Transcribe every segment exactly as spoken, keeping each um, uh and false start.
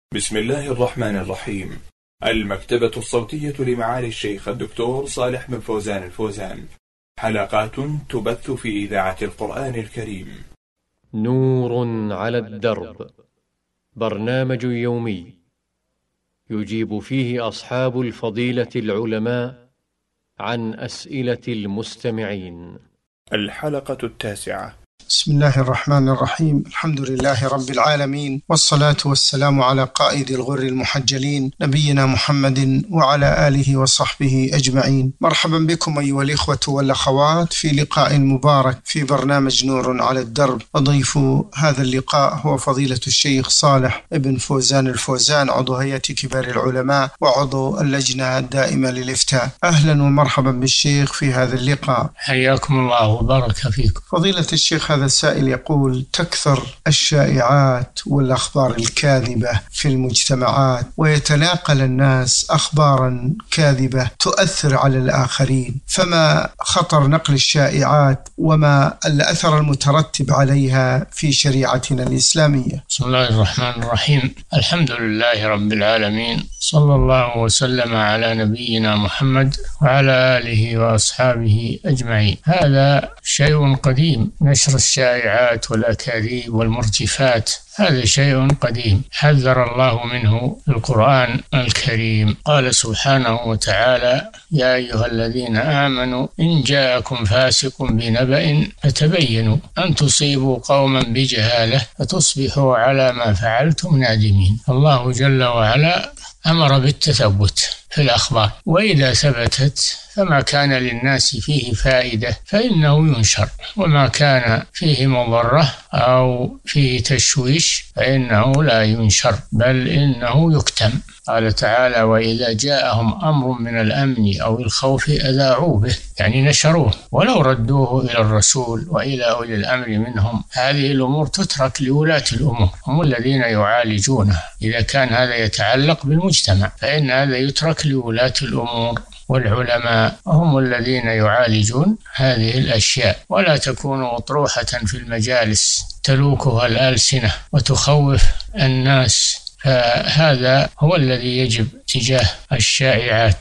بسم الله الرحمن الرحيم. المكتبة الصوتية لمعالي الشيخ الدكتور صالح بن فوزان الفوزان، حلقات تبث في إذاعة القرآن الكريم. نور على الدرب، برنامج يومي يجيب فيه أصحاب الفضيلة العلماء عن أسئلة المستمعين. الحلقة التاسعة. بسم الله الرحمن الرحيم. الحمد لله رب العالمين، والصلاة والسلام على قائد الغر المحجلين نبينا محمد وعلى آله وصحبه أجمعين. مرحبا بكم أيها الإخوة والأخوات في لقاء مبارك في برنامج نور على الدرب. أضيف هذا اللقاء هو فضيلة الشيخ صالح بن فوزان الفوزان، عضو هيئة كبار العلماء وعضو اللجنة الدائمة للإفتاء. أهلا ومرحبا بالشيخ في هذا اللقاء. حياكم الله وبارك فيكم. فضيلة الشيخ، هذا السائل يقول: تكثر الشائعات والأخبار الكاذبة في المجتمعات، ويتناقل الناس أخبارا كاذبة تؤثر على الآخرين، فما خطر نقل الشائعات وما الأثر المترتب عليها في شريعتنا الإسلامية؟ بسم الله الرحمن الرحيم. الحمد لله رب العالمين، صلى الله وسلم على نبينا محمد وعلى آله وأصحابه أجمعين. هذا شيء قديم، نشر الشائعات والأكاذيب والمرجفات، هذا شيء قديم حذر الله منه في القرآن الكريم. قال سبحانه وتعالى: يا أيها الذين آمنوا إن جاءكم فاسق بنبأ فتبينوا أن تصيبوا قوما بجهالة فتصبحوا على ما فعلتم نادمين. الله جل وعلا أمر بالتثبت في الأخبار، وإذا ثبتت فما كان للناس فيه فائدة فإنه ينشر، وما كان فيه مضرة أو فيه تشويش فإنه لا ينشر، بل إنه يكتم. قال تعالى: وإذا جاءهم أمر من الأمن أو الخوف أذاعوا به، يعني نشروه، ولو ردوه إلى الرسول وإلى أولي الأمر منهم. هذه الأمور تترك لولاة الأمور، هم الذين يعالجونه. إذا كان هذا يتعلق بالمجتمع فإن هذا يترك لولاة الأمور، والعلماء هم الذين يعالجون هذه الأشياء، ولا تكون مطروحة في المجالس تلوكها الألسنة وتخوف الناس. فهذا هو الذي يجب تجاه الشائعات،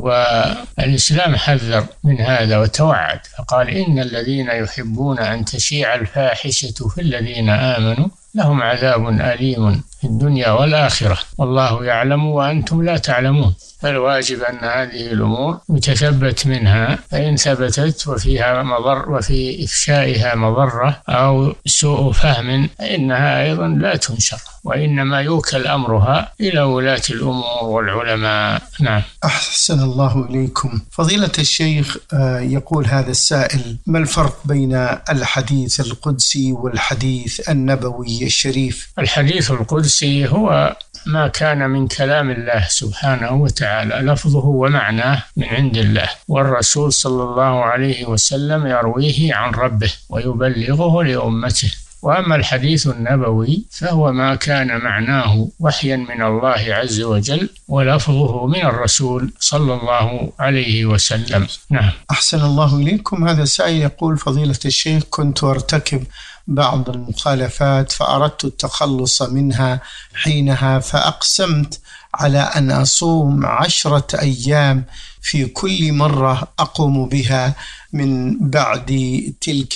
والإسلام حذر من هذا وتوعد، فقال: إن الذين يحبون أن تشيع الفاحشة في الذين آمنوا لهم عذاب أليم في الدنيا والآخرة والله يعلم وأنتم لا تعلمون. فالواجب أن هذه الأمور يتثبت منها، فإن ثبتت وفيها مضر وفي إفشائها مضرة أو سوء فهم فإنها أيضا لا تنشر، وإنما يوكل أمرها إلى ولاة الأمور والعلماء. نعم. أحسن الله إليكم. فضيلة الشيخ، يقول هذا السائل: ما الفرق بين الحديث القدسي والحديث النبوي الشريف؟ الحديث القدسي هو ما كان من كلام الله سبحانه وتعالى، لفظه ومعناه من عند الله، والرسول صلى الله عليه وسلم يرويه عن ربه ويبلغه لأمته. وأما الحديث النبوي فهو ما كان معناه وحيا من الله عز وجل ولفظه من الرسول صلى الله عليه وسلم. نعم. أحسن الله إليكم. هذا سائل يقول: فضيلة الشيخ، كنت أرتكب بعض المخالفات فأردت التخلص منها حينها، فأقسمت على أن أصوم عشرة أيام في كل مرة أقوم بها من بعد تلك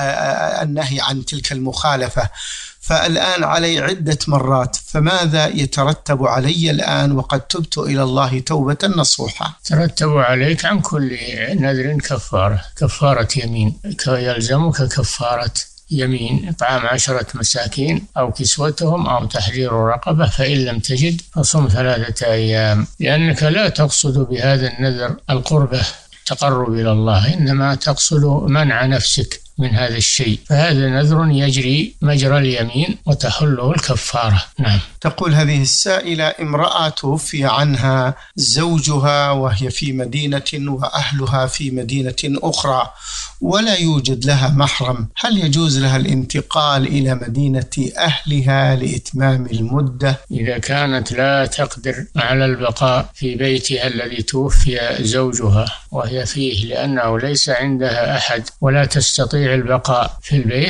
النهي عن تلك المخالفة، فالآن علي عدة مرات، فماذا يترتب علي الآن وقد تبت إلى الله توبة نصوحة؟ ترتب عليك عن كل نذر كفارة، كفارة يمين، يلزمك كفارة يمين، إطعام عشرة مساكين أو كسوتهم أو تحرير رقبة، فإن لم تجد فصم ثلاثة أيام، لأنك لا تقصد بهذا النذر القربة تقرب إلى الله، إنما تقصد منع نفسك من هذا الشيء، فهذا نذر يجري مجرى اليمين وتحله الكفارة. نعم. تقول هذه السائلة: امرأة توفي عنها زوجها وهي في مدينة وأهلها في مدينة أخرى ولا يوجد لها محرم، هل يجوز لها الانتقال إلى مدينة أهلها لإتمام المدة؟ إذا كانت لا تقدر على البقاء في بيتها الذي توفي زوجها وهي فيه، لأنه ليس عندها أحد ولا تستطيع البقاء في البيت،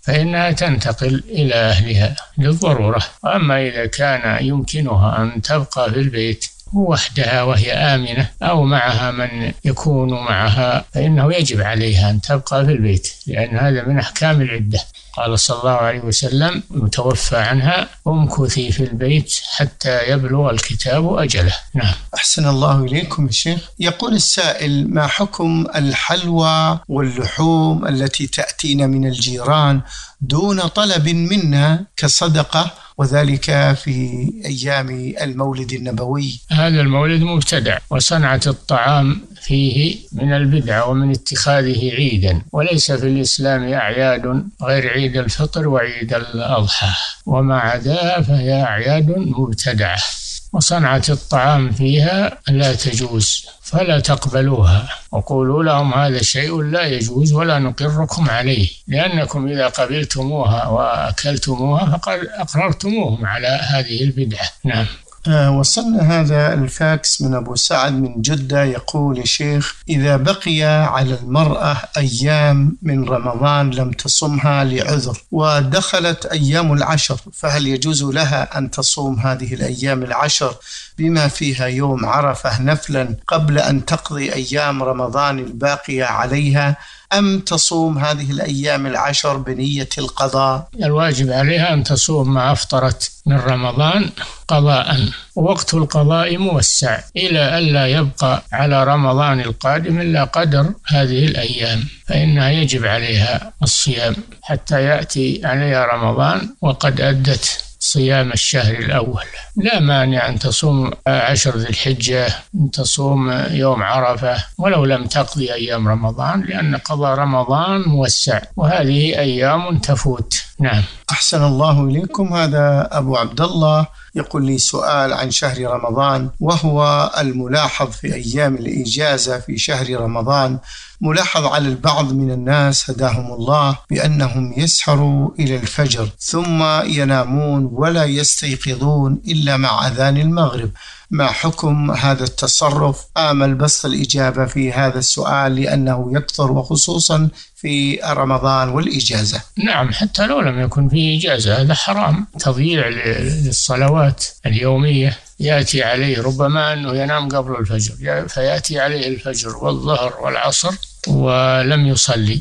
فإنها تنتقل إلى أهلها للضرورة. أما إذا كان يمكنها أن تبقى في البيت وحدها وهي آمنة أو معها من يكون معها فإنه يجب عليها أن تبقى في البيت، لأن هذا من أحكام العدة. قال صلى الله عليه وسلم: متوفى عنها امكثي في البيت حتى يبلغ الكتاب أجله. نعم. أحسن الله إليكم يا شيخ. يقول السائل: ما حكم الحلوى واللحوم التي تأتينا من الجيران دون طلب منا كصدقة، وذلك في أيام المولد النبوي؟ هذا المولد مبتدع، وصنعة الطعام فيه من البدع ومن اتخاذه عيدا، وليس في الإسلام أعياد غير عيد الفطر وعيد الأضحى، وما عداها فهي أعياد مبتدعة، وصنعة الطعام فيها لا تجوز، فلا تقبلوها وقولوا لهم هذا شيء لا يجوز ولا نقركم عليه، لأنكم إذا قبلتموها وأكلتموها فقد أقررتموهم على هذه البدعة. نعم. وصلنا هذا الفاكس من أبو سعد من جدة، يقول: يا شيخ، إذا بقي على المرأة أيام من رمضان لم تصمها لعذر ودخلت أيام العشر، فهل يجوز لها أن تصوم هذه الأيام العشر بما فيها يوم عرفة نفلا قبل أن تقضي أيام رمضان الباقية عليها، أم تصوم هذه الأيام العشر بنية القضاء؟ الواجب عليها أن تصوم ما أفطرت من رمضان قضاء، ووقت القضاء موسع إلى ألا يبقى على رمضان القادم إلا قدر هذه الأيام، فإنها يجب عليها الصيام حتى يأتي عليها رمضان وقد أدت صيام الشهر الأول. لا مانع أن تصوم عشر ذي الحجة، أن تصوم يوم عرفة ولو لم تقضي أيام رمضان، لأن قضاء رمضان موسع وهذه أيام تفوت. نعم. أحسن الله إليكم. هذا أبو عبد الله يقول لي سؤال عن شهر رمضان، وهو الملاحظ في أيام الإجازة في شهر رمضان، ملاحظ على البعض من الناس هداهم الله بأنهم يسهروا إلى الفجر ثم ينامون ولا يستيقظون إلا مع أذان المغرب، ما حكم هذا التصرف؟ آمل بسط الإجابة في هذا السؤال لأنه يكثر وخصوصا في رمضان والإجازة. نعم، حتى لو لم يكن في إجازة هذا حرام، تضييع للصلوات اليومية. يأتي عليه ربما أنه ينام قبل الفجر فيأتي عليه الفجر والظهر والعصر ولم يصلي،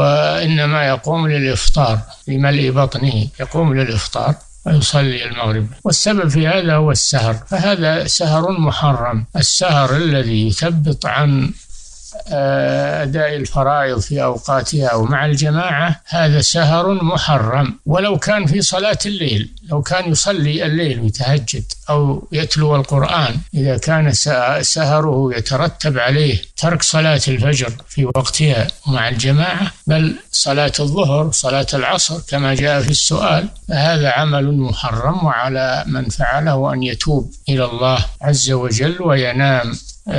وإنما يقوم للإفطار لملء بطنه، يقوم للإفطار ويصلي المغرب، والسبب في هذا هو السهر، فهذا سهر محرم. السهر الذي يثبط عن أداء الفرائض في أوقاتها ومع الجماعة هذا سهر محرم، ولو كان في صلاة الليل، لو كان يصلي الليل ويتهجد أو يتلو القرآن، إذا كان سهره يترتب عليه ترك صلاة الفجر في وقتها مع الجماعة بل صلاة الظهر صلاة العصر كما جاء في السؤال، فهذا عمل محرم، وعلى من فعله أن يتوب إلى الله عز وجل وينام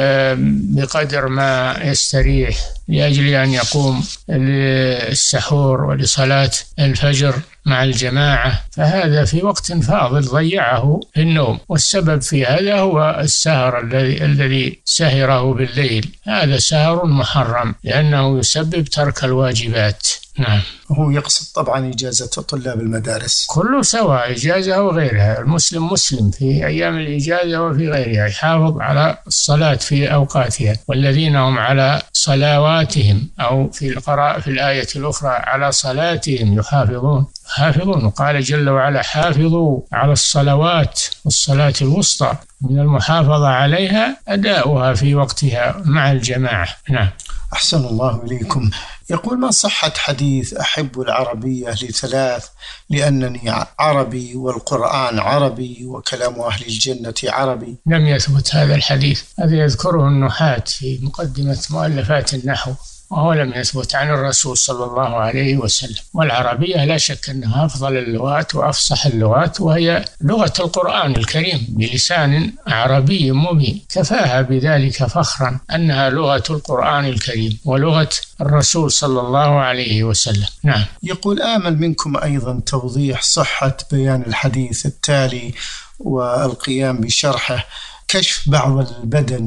بقدر ما يستريح لأجل أن يقوم للسحور ولصلاة الفجر مع الجماعة، فهذا في وقت فاضل ضيعه في النوم، والسبب في هذا هو السهر الذي الذي سهره بالليل، هذا سهر محرم لأنه يسبب ترك الواجبات. نعم. هو يقصد طبعا إجازة طلاب المدارس، كله سواء إجازة وغيرها، المسلم مسلم في أيام الإجازة وفي غيرها، يحافظ على الصلاة في أوقاتها، والذين هم على صلواتهم أو في القراءة في الآية الأخرى على صلاتهم يحافظون حافظون وقال جل وعلا: حافظوا على الصلوات والصلاة الوسطى، من المحافظة عليها أداؤها في وقتها مع الجماعة. نعم. أحسن الله إليكم. يقول: ما صحة حديث أحب العربية لثلاث لأنني عربي والقرآن عربي وكلام أهل الجنة عربي؟ لم يثبت هذا الحديث، هذا يذكره النحاة في مقدمة مؤلفات النحو، وهو لم يثبت عن الرسول صلى الله عليه وسلم. والعربية لا شك أنها أفضل اللغات وأفصح اللغات، وهي لغة القرآن الكريم بلسان عربي مبين، كفاها بذلك فخرا أنها لغة القرآن الكريم ولغة الرسول صلى الله عليه وسلم. نعم. يقول: آمل منكم أيضا توضيح صحة بيان الحديث التالي والقيام بشرحه: كشف بعض البدن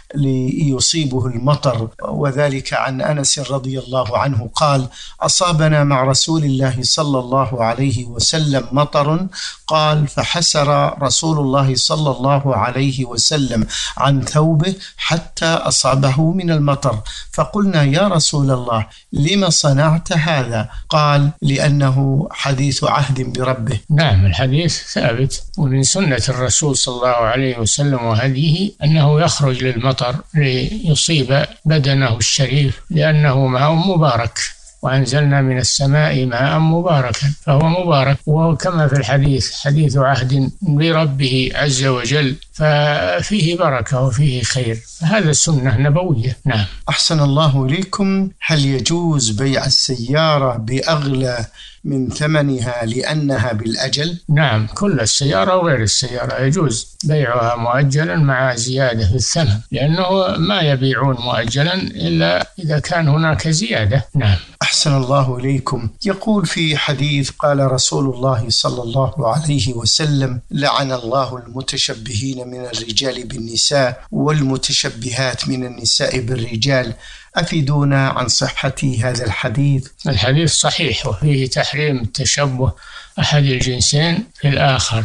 ليصيبه المطر، وذلك عن أنس رضي الله عنه قال: أصابنا مع رسول الله صلى الله عليه وسلم مطر، قال: فحسر رسول الله صلى الله عليه وسلم عن ثوبه حتى أصابه من المطر، فقلنا: يا رسول الله، لم صنعت هذا؟ قال: لأنه حديث عهد بربه. نعم، الحديث ثابت، ومن سنة الرسول صلى الله عليه وسلم وهديه أنه يخرج للمطر ليصيب بدنه الشريف، لأنه ماء مبارك، وأنزلنا من السماء ماء مباركا، فهو مبارك، وكما في الحديث حديث عهد بربه عز وجل، ففيه بركة وفيه خير، فهذا سنة نبوية. نعم. أحسن الله إليكم. هل يجوز بيع السيارة بأغلى من ثمنها لأنها بالأجل؟ نعم، كل السيارة وغير السيارة يجوز بيعها مؤجلا مع زيادة في الثمن، لأنه ما يبيعون مؤجلا إلا إذا كان هناك زيادة. نعم. أحسن الله إليكم. يقول في حديث: قال رسول الله صلى الله عليه وسلم: لعن الله المتشبهين من الرجال بالنساء والمتشبهات من النساء بالرجال. أفيدونا عن صحة هذا الحديث. الحديث صحيح، وفيه تحريم التشبه أحد الجنسين في الآخر،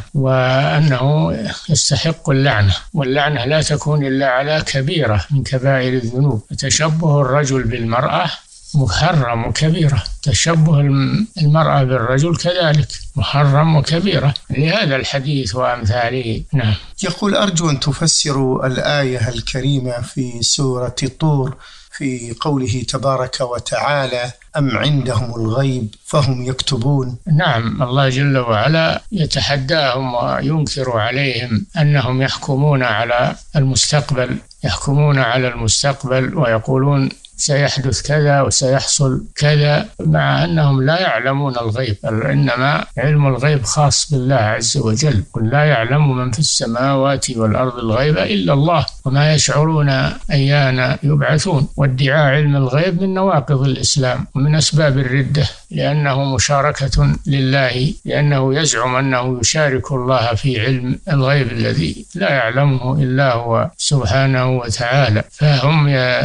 وأنه يستحق اللعنة، واللعنة لا تكون إلا على كبيرة من كبائر الذنوب. تشبه الرجل بالمرأة محرم وكبيرة، تشبه المرأة بالرجل كذلك محرم وكبيرة، لهذا الحديث وأمثاله. نعم. يقول: أرجو أن تفسروا الآية الكريمة في سورة طور في قوله تبارك وتعالى: أم عندهم الغيب فهم يكتبون. نعم، الله جل وعلا يتحداهم وينكر عليهم أنهم يحكمون على المستقبل، يحكمون على المستقبل ويقولون سيحدث كذا وسيحصل كذا، مع أنهم لا يعلمون الغيب، إنما علم الغيب خاص بالله عز وجل. قل لا يعلم من في السماوات والأرض الغيب إلا الله وما يشعرون أيان يبعثون. وادعاء علم الغيب من نواقض الإسلام ومن أسباب الردة، لأنه مشاركة لله، لأنه يزعم أنه يشارك الله في علم الغيب الذي لا يعلمه إلا هو سبحانه وتعالى. فهم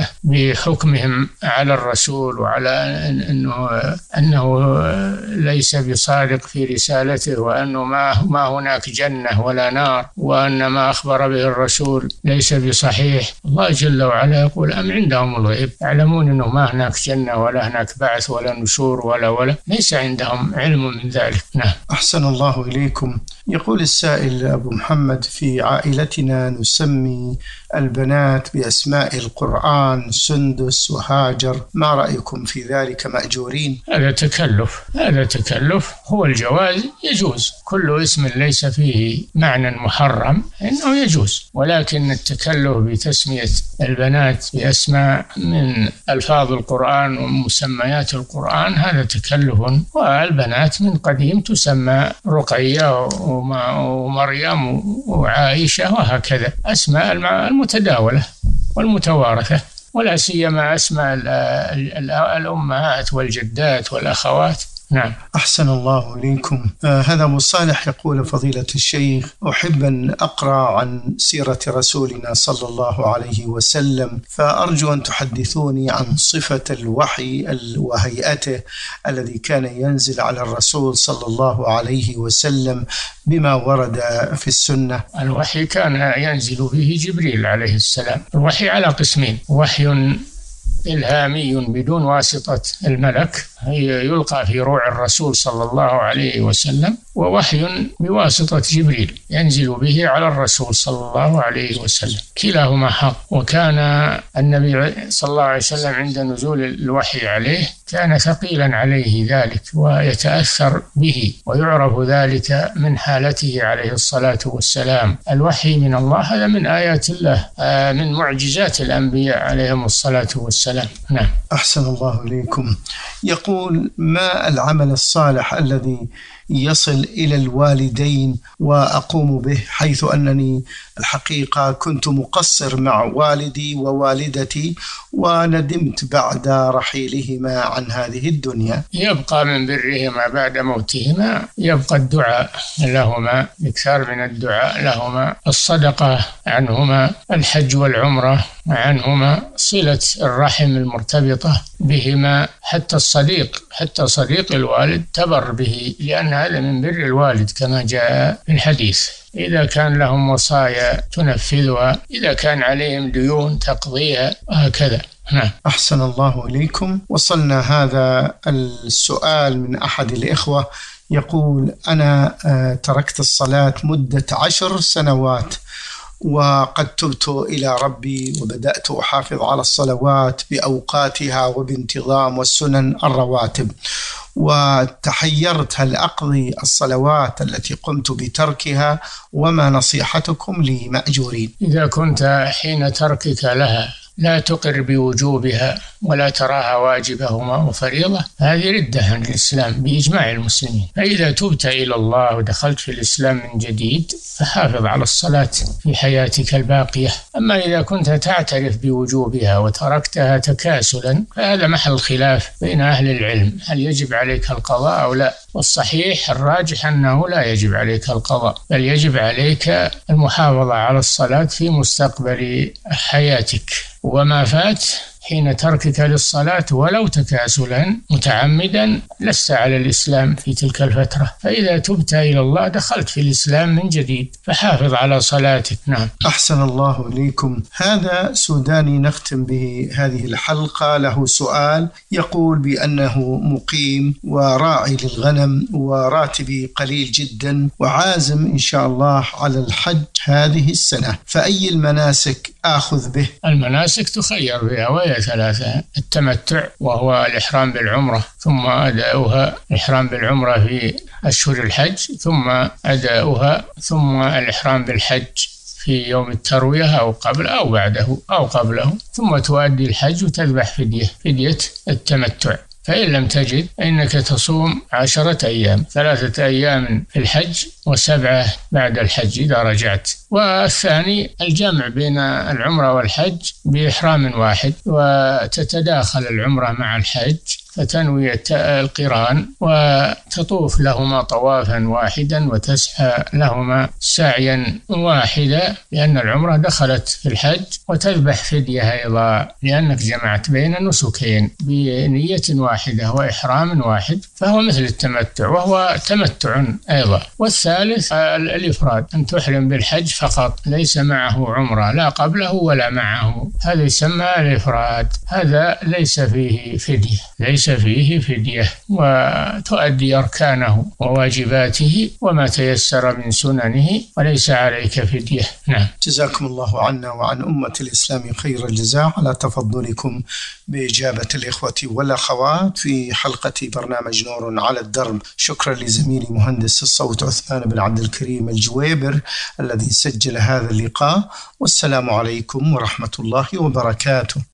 بحكمهم على الرسول وعلى أنه, أنه ليس بصادق في رسالته، وأنه ما, ما هناك جنة ولا نار، وأن ما أخبر به الرسول ليس بصحيح. الله جل وعلا يقول: أم عندهم الغيب، يعلمون أنه ما هناك جنة ولا هناك بعث ولا نشور ولا ولا ليس عندهم علم من ذلك. نعم. أحسن الله إليكم. يقول السائل أبو محمد: في عائلتنا نسمي البنات بأسماء القرآن سندس وهاجر، ما رأيكم في ذلك مأجورين؟ هذا تكلف، هذا تكلف. هو الجواز يجوز، كل اسم ليس فيه معنى محرم إنه يجوز، ولكن التكلف بتسمية البنات بأسماء من ألفاظ القرآن ومسميات القرآن هذا تكلف. والبنات من قديم تسمى رقية ومريم وعائشة وهكذا، أسماء المتداولة والمتوارثة، ولا سيما أسماء الأمهات والجدات والأخوات. نعم. أحسن الله إليكم. آه هذا أبو صالح يقول: فضيلة الشيخ، أحب أن أقرأ عن سيرة رسولنا صلى الله عليه وسلم، فأرجو أن تحدثوني عن صفة الوحي وهيئته الذي كان ينزل على الرسول صلى الله عليه وسلم بما ورد في السنة. الوحي كان ينزل به جبريل عليه السلام. الوحي على قسمين: وحي إلهامي بدون واسطة الملك يلقى في روع الرسول صلى الله عليه وسلم، ووحي بواسطة جبريل ينزل به على الرسول صلى الله عليه وسلم، كلاهما حق. وكان النبي صلى الله عليه وسلم عند نزول الوحي عليه كان ثقيلا عليه ذلك ويتأثر به، ويعرف ذلك من حالته عليه الصلاة والسلام. الوحي من الله هذا من آيات الله، من معجزات الأنبياء عليهم الصلاة والسلام. نعم. أحسن الله إليكم. يقول: ما العمل الصالح الذي يصل إلى الوالدين وأقوم به، حيث أنني الحقيقة كنت مقصر مع والدي ووالدتي وندمت بعد رحيلهما عن هذه الدنيا. يبقى من برهما بعد موتهما يبقى الدعاء لهما، إكثار من الدعاء لهما، الصدقة عنهما، الحج والعمرة عنهما، صلة الرحم المرتبطة بهما، حتى الصديق حتى صديق الوالد تبر به، لأن هذا من بر الوالد كما جاء في الحديث. إذا كان لهم وصايا تنفذها، إذا كان عليهم ديون تقضيها، وهكذا. نعم. أحسن الله إليكم. وصلنا هذا السؤال من أحد الإخوة يقول: أنا تركت الصلاة مدة عشر سنوات وقد تبت إلى ربي وبدأت أحافظ على الصلوات بأوقاتها وبانتظام والسنن الرواتب، وتحيرت هل أقضي الصلوات التي قمت بتركها، وما نصيحتكم لي مأجورين؟ إذا كنت حين تركك لها لا تقر بوجوبها ولا تراها واجبهما وفريضة، هذه ردة عن الإسلام بإجماع المسلمين. فإذا تبت إلى الله ودخلت في الإسلام من جديد فحافظ على الصلاة في حياتك الباقية. أما إذا كنت تعترف بوجوبها وتركتها تكاسلا فهذا محل خلاف بين أهل العلم، هل يجب عليك القضاء أو لا؟ والصحيح الراجح أنه لا يجب عليك القضاء، بل يجب عليك المحافظة على الصلاة في مستقبل حياتك. وما فات حين تركك للصلاة ولو تكاسلا متعمدا لست على الإسلام في تلك الفترة، فإذا تبت إلى الله دخلت في الإسلام من جديد، فحافظ على صلاتك. نعم. أحسن الله إليكم. هذا سوداني نختم به هذه الحلقة، له سؤال يقول بأنه مقيم وراعي للغنم وراتبي قليل جدا وعازم إن شاء الله على الحج هذه السنة، فأي المناسك آخذ به؟ المناسك تخير بها وهي ثلاثة: التمتع وهو الإحرام بالعمرة، ثم أداؤها الإحرام بالعمرة في أشهر الحج، ثم أداؤها، ثم الإحرام بالحج في يوم التروية أو قبل أو بعده أو قبله، ثم تؤدي الحج وتذبح فدية فدية التمتع. فإن لم تجد فإنك تصوم عشرة أيام، ثلاثة أيام في الحج وسبعة بعد الحج إذا رجعت. والثاني الجمع بين العمرة والحج بإحرام واحد، وتتداخل العمرة مع الحج فتنوي القران وتطوف لهما طوافا واحدا وتسعى لهما سعيا واحدا، لأن العمرة دخلت في الحج، وتذبح فدية أيضا لأنك جمعت بين النسكين بنية واحدة وإحرام واحد، فهو مثل التمتع وهو تمتع أيضا. والثالث الإفراد، أن تحرم بالحج فقط ليس معه عمرة لا قبله ولا معه، هذا يسمى الإفراد، هذا ليس فيه فدية ليس فيه فدية وتؤدي أركانه وواجباته وما تيسر من سننه وليس عليك فدية. نعم. جزاكم الله عنا وعن أمة الإسلام خير الجزاء على تفضلكم بإجابة الإخوة والأخوات في حلقة برنامج نور على الدرب. شكرا لزميلي مهندس الصوت عثمان بن عبد الكريم الجويبر الذي سجل هذا اللقاء، والسلام عليكم ورحمة الله وبركاته.